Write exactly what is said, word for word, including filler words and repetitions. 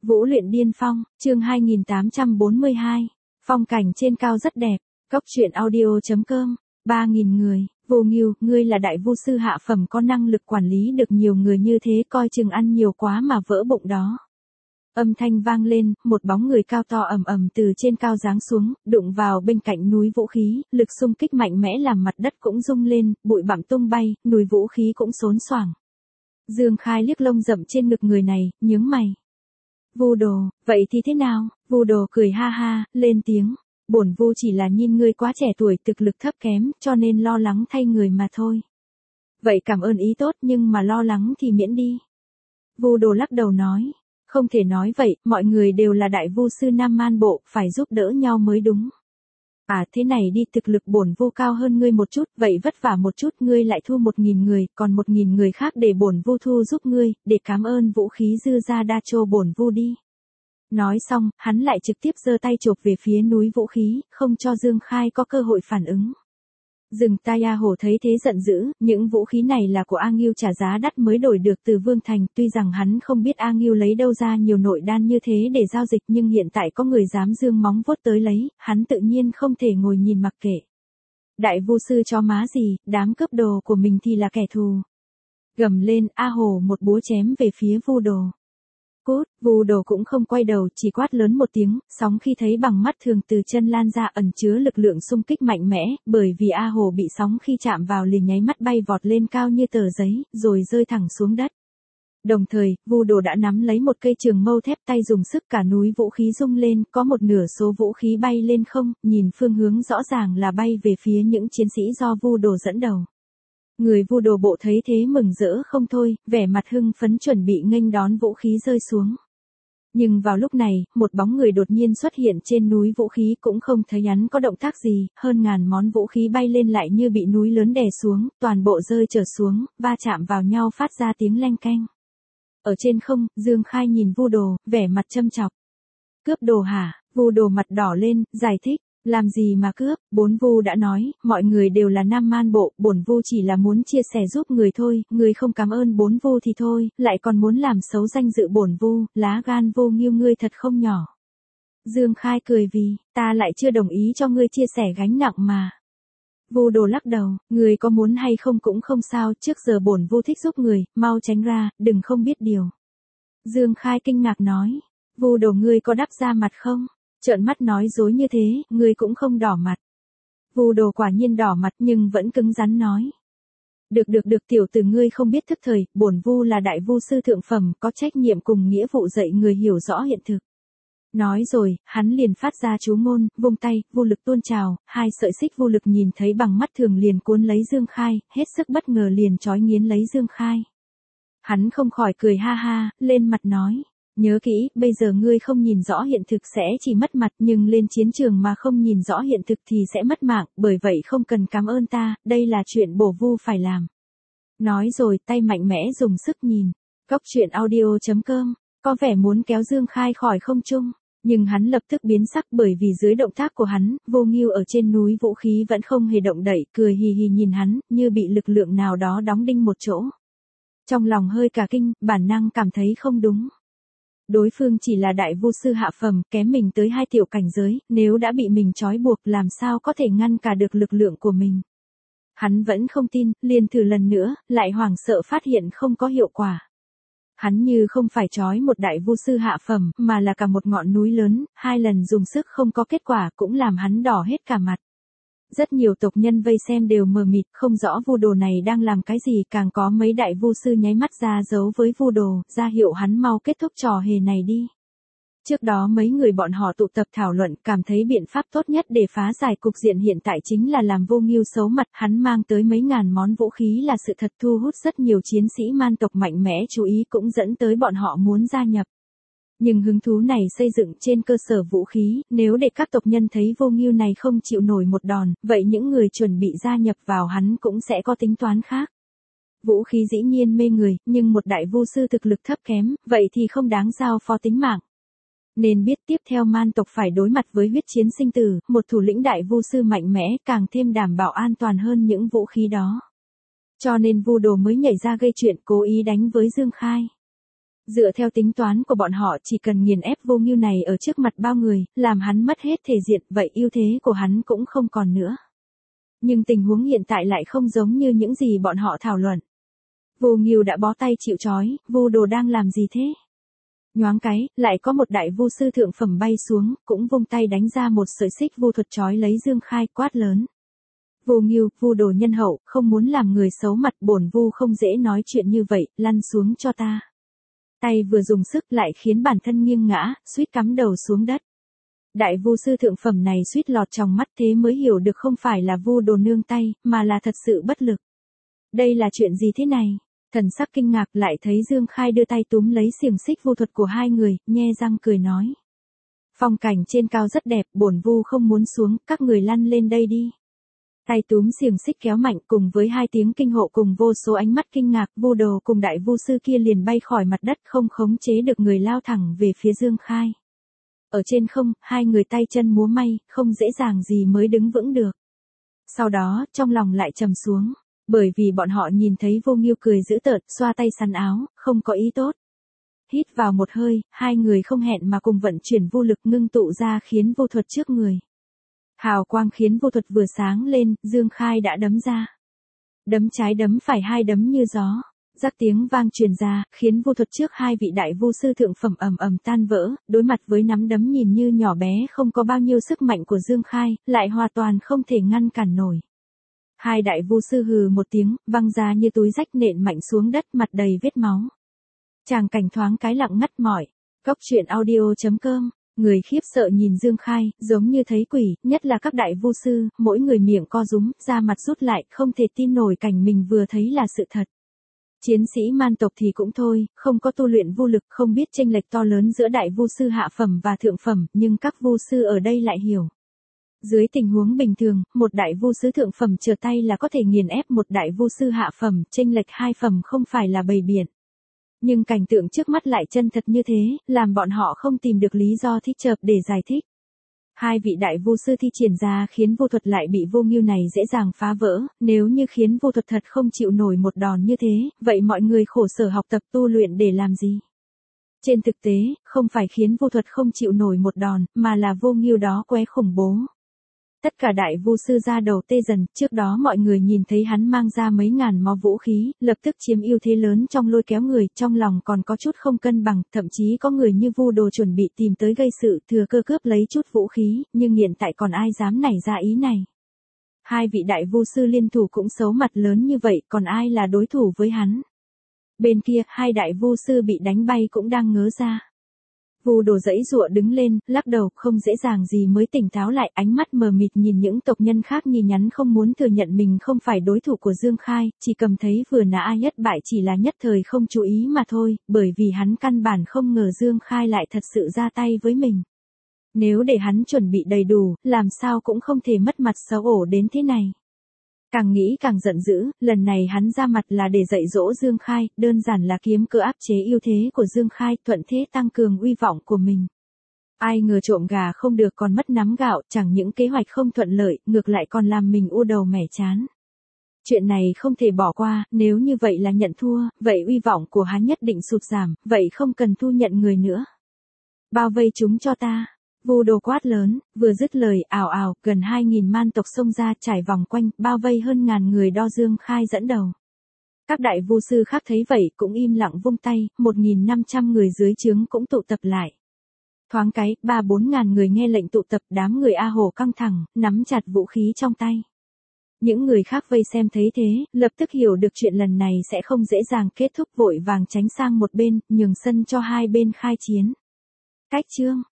Vũ luyện điên phong, chương hai nghìn tám trăm bốn mươi hai. Phong cảnh trên cao rất đẹp. Cốc truyện audio chấm com. ba nghìn người. Vô Ngưu, ngươi là đại vu sư hạ phẩm có năng lực quản lý được nhiều người như thế, coi chừng ăn nhiều quá mà vỡ bụng đó. Âm thanh vang lên, một bóng người cao to ầm ầm từ trên cao giáng xuống, đụng vào bên cạnh núi vũ khí, lực xung kích mạnh mẽ làm mặt đất cũng rung lên, bụi bặm tung bay, núi vũ khí cũng xốn xoảng. Dương Khai liếc lông rậm trên ngực người này, nhướng mày. Vu Đồ, vậy thì thế nào? Vu Đồ cười ha ha, lên tiếng. Bổn Vu chỉ là nhìn ngươi quá trẻ tuổi, thực lực thấp kém, cho nên lo lắng thay người mà thôi. Vậy cảm ơn ý tốt, nhưng mà lo lắng thì miễn đi. Vu Đồ lắc đầu nói. Không thể nói vậy, mọi người đều là đại vu sư Nam Man Bộ, phải giúp đỡ nhau mới đúng. À thế này đi, thực lực bổn Vu cao hơn ngươi một chút, vậy vất vả một chút, ngươi lại thu một nghìn người, còn một nghìn người khác để bổn Vu thu giúp ngươi, để cảm ơn vũ khí dư ra đa chô bổn Vu đi. Nói xong, hắn lại trực tiếp giơ tay chộp về phía núi vũ khí, không cho Dương Khai có cơ hội phản ứng. Rừng Taya Hổ thấy thế giận dữ, những vũ khí này là của A Ngưu trả giá đắt mới đổi được từ Vương Thành, tuy rằng hắn không biết A Ngưu lấy đâu ra nhiều nội đan như thế để giao dịch, nhưng hiện tại có người dám dương móng vuốt tới lấy, hắn tự nhiên không thể ngồi nhìn mặc kệ. Đại vu sư chó má gì, đám cướp đồ của mình thì là kẻ thù. Gầm lên, A Hổ một búa chém về phía Vu Đồ. Cút, Vu Đồ cũng không quay đầu, chỉ quát lớn một tiếng, sóng khi thấy bằng mắt thường từ chân lan ra ẩn chứa lực lượng xung kích mạnh mẽ, bởi vì A Hồ bị sóng khi chạm vào liền nháy mắt bay vọt lên cao như tờ giấy, rồi rơi thẳng xuống đất. Đồng thời, Vu Đồ đã nắm lấy một cây trường mâu thép, tay dùng sức, cả núi vũ khí rung lên, có một nửa số vũ khí bay lên không, nhìn phương hướng rõ ràng là bay về phía những chiến sĩ do Vu Đồ dẫn đầu. Người Vu Đồ bộ thấy thế mừng rỡ không thôi, vẻ mặt hưng phấn chuẩn bị nghênh đón vũ khí rơi xuống. Nhưng vào lúc này, một bóng người đột nhiên xuất hiện trên núi vũ khí, cũng không thấy hắn có động tác gì, hơn ngàn món vũ khí bay lên lại như bị núi lớn đè xuống, toàn bộ rơi trở xuống, va chạm vào nhau phát ra tiếng leng keng. Ở trên không, Dương Khai nhìn Vu Đồ, vẻ mặt châm chọc. Cướp đồ hả? Vu Đồ mặt đỏ lên, giải thích. Làm gì mà cướp, bốn Vu đã nói, mọi người đều là Nam Man Bộ, bổn Vu chỉ là muốn chia sẻ giúp người thôi, người không cảm ơn bốn Vu thì thôi, lại còn muốn làm xấu danh dự bổn Vu, lá gan Vô Ngưu ngươi thật không nhỏ. Dương Khai cười vì, ta lại chưa đồng ý cho ngươi chia sẻ gánh nặng mà. Vu Đồ lắc đầu, người có muốn hay không cũng không sao, trước giờ bổn Vu thích giúp người, mau tránh ra, đừng không biết điều. Dương Khai kinh ngạc nói, Vu Đồ ngươi có đắp ra mặt không? Trợn mắt nói dối như thế, ngươi cũng không đỏ mặt. Vu Đồ quả nhiên đỏ mặt nhưng vẫn cứng rắn nói. Được được được, tiểu tử ngươi không biết thức thời, bổn Vu là đại vu sư thượng phẩm, có trách nhiệm cùng nghĩa vụ dạy người hiểu rõ hiện thực. Nói rồi, hắn liền phát ra chú ngôn, vung tay, vô lực tuôn trào, hai sợi xích vô lực nhìn thấy bằng mắt thường liền cuốn lấy Dương Khai, hết sức bất ngờ liền trói nghiến lấy Dương Khai. Hắn không khỏi cười ha ha, lên mặt nói. Nhớ kỹ, bây giờ ngươi không nhìn rõ hiện thực sẽ chỉ mất mặt, nhưng lên chiến trường mà không nhìn rõ hiện thực thì sẽ mất mạng, bởi vậy không cần cảm ơn ta, đây là chuyện bổ Vu phải làm. Nói rồi, tay mạnh mẽ dùng sức nhìn. Cốc truyện audio chấm com, có vẻ muốn kéo Dương Khai khỏi không trung, nhưng hắn lập tức biến sắc bởi vì dưới động tác của hắn, Vô Ngưu ở trên núi vũ khí vẫn không hề động đậy, cười hì hì nhìn hắn, như bị lực lượng nào đó đóng đinh một chỗ. Trong lòng hơi cả kinh, bản năng cảm thấy không đúng. Đối phương chỉ là đại vu sư hạ phẩm, kém mình tới hai tiểu cảnh giới, nếu đã bị mình trói buộc làm sao có thể ngăn cả được lực lượng của mình. Hắn vẫn không tin, liền thử lần nữa, lại hoảng sợ phát hiện không có hiệu quả. Hắn như không phải trói một đại vu sư hạ phẩm, mà là cả một ngọn núi lớn, hai lần dùng sức không có kết quả cũng làm hắn đỏ hết cả mặt. Rất nhiều tộc nhân vây xem đều mờ mịt, không rõ Vu Đồ này đang làm cái gì, càng có mấy đại vu sư nháy mắt ra dấu với Vu Đồ, ra hiệu hắn mau kết thúc trò hề này đi. Trước đó mấy người bọn họ tụ tập thảo luận, cảm thấy biện pháp tốt nhất để phá giải cục diện hiện tại chính là làm Vô Ngưu xấu mặt, hắn mang tới mấy ngàn món vũ khí là sự thật thu hút rất nhiều chiến sĩ man tộc mạnh mẽ chú ý, cũng dẫn tới bọn họ muốn gia nhập. Nhưng hứng thú này xây dựng trên cơ sở vũ khí, nếu để các tộc nhân thấy Vô Ngưu này không chịu nổi một đòn, vậy những người chuẩn bị gia nhập vào hắn cũng sẽ có tính toán khác. Vũ khí dĩ nhiên mê người, nhưng một đại vu sư thực lực thấp kém, vậy thì không đáng giao phó tính mạng. Nên biết tiếp theo man tộc phải đối mặt với huyết chiến sinh tử, một thủ lĩnh đại vu sư mạnh mẽ càng thêm đảm bảo an toàn hơn những vũ khí đó. Cho nên Vu Đồ mới nhảy ra gây chuyện, cố ý đánh với Dương Khai. Dựa theo tính toán của bọn họ chỉ cần nghiền ép Vô Ngưu này ở trước mặt bao người, làm hắn mất hết thể diện, vậy ưu thế của hắn cũng không còn nữa. Nhưng tình huống hiện tại lại không giống như những gì bọn họ thảo luận. Vô Ngưu đã bó tay chịu trói, Vu Đồ đang làm gì thế? Nhoáng cái, lại có một đại vu sư thượng phẩm bay xuống, cũng vung tay đánh ra một sợi xích vu thuật trói lấy Dương Khai, quát lớn. Vô Ngưu, Vu Đồ nhân hậu, không muốn làm người xấu mặt, bổn vu không dễ nói chuyện như vậy, lăn xuống cho ta. Tay vừa dùng sức lại khiến bản thân nghiêng ngã, suýt cắm đầu xuống đất. Đại vu sư thượng phẩm này suýt lọt trong mắt, thế mới hiểu được không phải là Vu Đồ nương tay, mà là thật sự bất lực. Đây là chuyện gì thế này? Thần sắc kinh ngạc, lại thấy Dương Khai đưa tay túm lấy xiềng xích vu thuật của hai người, nhe răng cười nói. Phong cảnh trên cao rất đẹp, bổn vu không muốn xuống, các người lăn lên đây đi. Tay túm xiềng xích kéo mạnh, cùng với hai tiếng kinh hộ cùng vô số ánh mắt kinh ngạc, Vu Đồ cùng đại vu sư kia liền bay khỏi mặt đất, không khống chế được người lao thẳng về phía Dương Khai. Ở trên không, hai người tay chân múa may, không dễ dàng gì mới đứng vững được. Sau đó, trong lòng lại trầm xuống, bởi vì bọn họ nhìn thấy Vô Ngưu cười dữ tợn, xoa tay sắn áo, không có ý tốt. Hít vào một hơi, hai người không hẹn mà cùng vận chuyển vô lực ngưng tụ ra khiến vô thuật trước người. Hào quang khiến vô thuật vừa sáng lên, Dương Khai đã đấm ra. Đấm trái đấm phải, hai đấm như gió. Rắc tiếng vang truyền ra, khiến vô thuật trước hai vị đại vu sư thượng phẩm ầm ầm tan vỡ, đối mặt với nắm đấm nhìn như nhỏ bé không có bao nhiêu sức mạnh của Dương Khai, lại hoàn toàn không thể ngăn cản nổi. Hai đại vu sư hừ một tiếng, văng ra như túi rách nện mạnh xuống đất, mặt đầy vết máu. Tràng cảnh thoáng cái lặng ngắt mỏi. Cốc truyện audio chấm com. Người khiếp sợ nhìn Dương Khai, giống như thấy quỷ, nhất là các đại vu sư, mỗi người miệng co rúm, da mặt rút lại, không thể tin nổi cảnh mình vừa thấy là sự thật. Chiến sĩ man tộc thì cũng thôi, không có tu luyện vô lực, không biết chênh lệch to lớn giữa đại vu sư hạ phẩm và thượng phẩm, nhưng các vu sư ở đây lại hiểu. Dưới tình huống bình thường, một đại vu sư thượng phẩm trở tay là có thể nghiền ép một đại vu sư hạ phẩm, chênh lệch hai phẩm không phải là bầy biển. Nhưng cảnh tượng trước mắt lại chân thật như thế, làm bọn họ không tìm được lý do thích chợp để giải thích. Hai vị đại vu sư thi triển ra khiến vô thuật lại bị Vô Ngưu này dễ dàng phá vỡ, nếu như khiến vô thuật thật không chịu nổi một đòn như thế, vậy mọi người khổ sở học tập tu luyện để làm gì? Trên thực tế, không phải khiến vô thuật không chịu nổi một đòn, mà là Vô Ngưu đó quá khủng bố. Tất cả đại vu sư ra đầu tê dần, trước đó mọi người nhìn thấy hắn mang ra mấy ngàn mó vũ khí, lập tức chiếm ưu thế lớn trong lôi kéo người, trong lòng còn có chút không cân bằng, thậm chí có người như Vu Đồ chuẩn bị tìm tới gây sự, thừa cơ cướp lấy chút vũ khí, nhưng hiện tại còn ai dám nảy ra ý này. Hai vị đại vu sư liên thủ cũng xấu mặt lớn như vậy, còn ai là đối thủ với hắn. Bên kia, hai đại vu sư bị đánh bay cũng đang ngớ ra. Vu Đồ giãy giụa đứng lên, lắc đầu, không dễ dàng gì mới tỉnh táo lại, ánh mắt mờ mịt nhìn những tộc nhân khác nhì nhắn không muốn thừa nhận mình không phải đối thủ của Dương Khai, chỉ cầm thấy vừa nã ai nhất bại chỉ là nhất thời không chú ý mà thôi, bởi vì hắn căn bản không ngờ Dương Khai lại thật sự ra tay với mình. Nếu để hắn chuẩn bị đầy đủ, làm sao cũng không thể mất mặt xấu hổ đến thế này. Càng nghĩ càng giận dữ, lần này hắn ra mặt là để dạy dỗ Dương Khai, đơn giản là kiếm cơ áp chế ưu thế của Dương Khai, thuận thế tăng cường uy vọng của mình. Ai ngờ trộm gà không được còn mất nắm gạo, chẳng những kế hoạch không thuận lợi, ngược lại còn làm mình u đầu mẻ chán. Chuyện này không thể bỏ qua, nếu như vậy là nhận thua, vậy uy vọng của hắn nhất định sụt giảm, vậy không cần thu nhận người nữa. Bao vây chúng cho ta. Vu Đồ quát lớn, vừa dứt lời, ào ào, gần hai nghìn man tộc xông ra trải vòng quanh, bao vây hơn ngàn người do Dương Khai dẫn đầu. Các đại vu sư khác thấy vậy cũng im lặng vung tay, một nghìn năm trăm người dưới trướng cũng tụ tập lại. Thoáng cái, ba bốn ngàn người nghe lệnh tụ tập, đám người A Hồ căng thẳng, nắm chặt vũ khí trong tay. Những người khác vây xem thấy thế, lập tức hiểu được chuyện lần này sẽ không dễ dàng kết thúc, vội vàng tránh sang một bên, nhường sân cho hai bên khai chiến. Cách chương